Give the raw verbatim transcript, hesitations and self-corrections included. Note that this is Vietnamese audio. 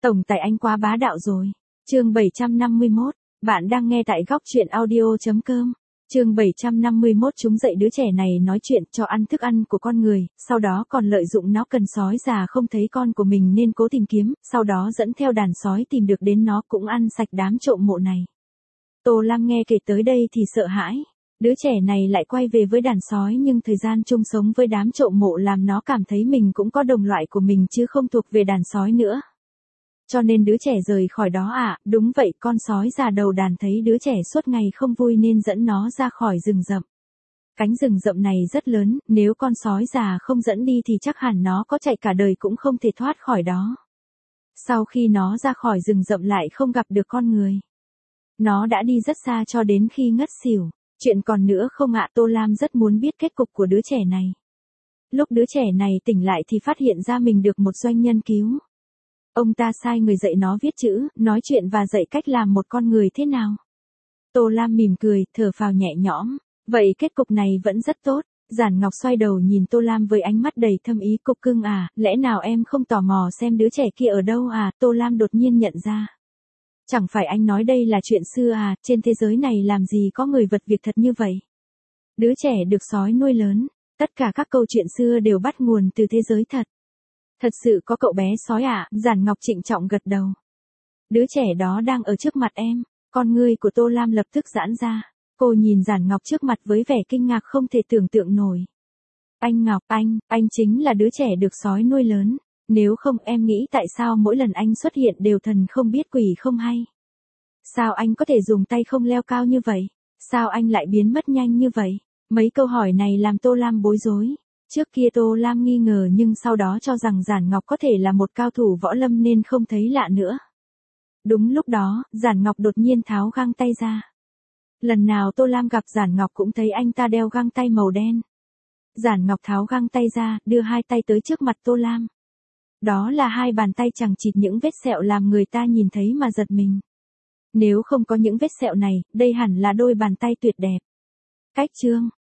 Tổng tài anh quá bá đạo rồi. Chương bảy trăm năm mươi mốt, bạn đang nghe tại góc truyện audio chấm com. Chương bảy trăm năm mươi mốt chúng dạy đứa trẻ này nói chuyện cho ăn thức ăn của con người, sau đó còn lợi dụng nó cần sói già không thấy con của mình nên cố tìm kiếm, sau đó dẫn theo đàn sói tìm được đến nó cũng ăn sạch đám trộm mộ này. Tô Lam nghe kể tới đây thì sợ hãi. Đứa trẻ này lại quay về với đàn sói nhưng thời gian chung sống với đám trộm mộ làm nó cảm thấy mình cũng có đồng loại của mình chứ không thuộc về đàn sói nữa. Cho nên đứa trẻ rời khỏi đó à, đúng vậy, con sói già đầu đàn thấy đứa trẻ suốt ngày không vui nên dẫn nó ra khỏi rừng rậm. Cánh rừng rậm này rất lớn, nếu con sói già không dẫn đi thì chắc hẳn nó có chạy cả đời cũng không thể thoát khỏi đó. Sau khi nó ra khỏi rừng rậm lại không gặp được con người. Nó đã đi rất xa cho đến khi ngất xỉu. Chuyện còn nữa không ạ? Tô Lam rất muốn biết kết cục của đứa trẻ này. Lúc đứa trẻ này tỉnh lại thì phát hiện ra mình được một doanh nhân cứu. Ông ta sai người dạy nó viết chữ, nói chuyện và dạy cách làm một con người thế nào. Tô Lam mỉm cười, thở phào nhẹ nhõm. Vậy kết cục này vẫn rất tốt. Giản Ngọc xoay đầu nhìn Tô Lam với ánh mắt đầy thâm ý. Cục cưng à, lẽ nào em không tò mò xem đứa trẻ kia ở đâu à? Tô Lam đột nhiên nhận ra. Chẳng phải anh nói đây là chuyện xưa à, trên thế giới này làm gì có người vật việc thật như vậy. Đứa trẻ được sói nuôi lớn, tất cả các câu chuyện xưa đều bắt nguồn từ thế giới thật. Thật sự có cậu bé sói à? Giản Ngọc trịnh trọng gật đầu. Đứa trẻ đó đang ở trước mặt em, con ngươi của Tô Lam lập tức giãn ra. Cô nhìn Giản Ngọc trước mặt với vẻ kinh ngạc không thể tưởng tượng nổi. Anh Ngọc, anh, anh chính là đứa trẻ được sói nuôi lớn. Nếu không em nghĩ tại sao mỗi lần anh xuất hiện đều thần không biết quỷ không hay? Sao anh có thể dùng tay không leo cao như vậy? Sao anh lại biến mất nhanh như vậy? Mấy câu hỏi này làm Tô Lam bối rối. Trước kia Tô Lam nghi ngờ nhưng sau đó cho rằng Giản Ngọc có thể là một cao thủ võ lâm nên không thấy lạ nữa. Đúng lúc đó, Giản Ngọc đột nhiên tháo găng tay ra. Lần nào Tô Lam gặp Giản Ngọc cũng thấy anh ta đeo găng tay màu đen. Giản Ngọc tháo găng tay ra, đưa hai tay tới trước mặt Tô Lam. Đó là hai bàn tay chằng chịt những vết sẹo làm người ta nhìn thấy mà giật mình. Nếu không có những vết sẹo này, đây hẳn là đôi bàn tay tuyệt đẹp. Cách chương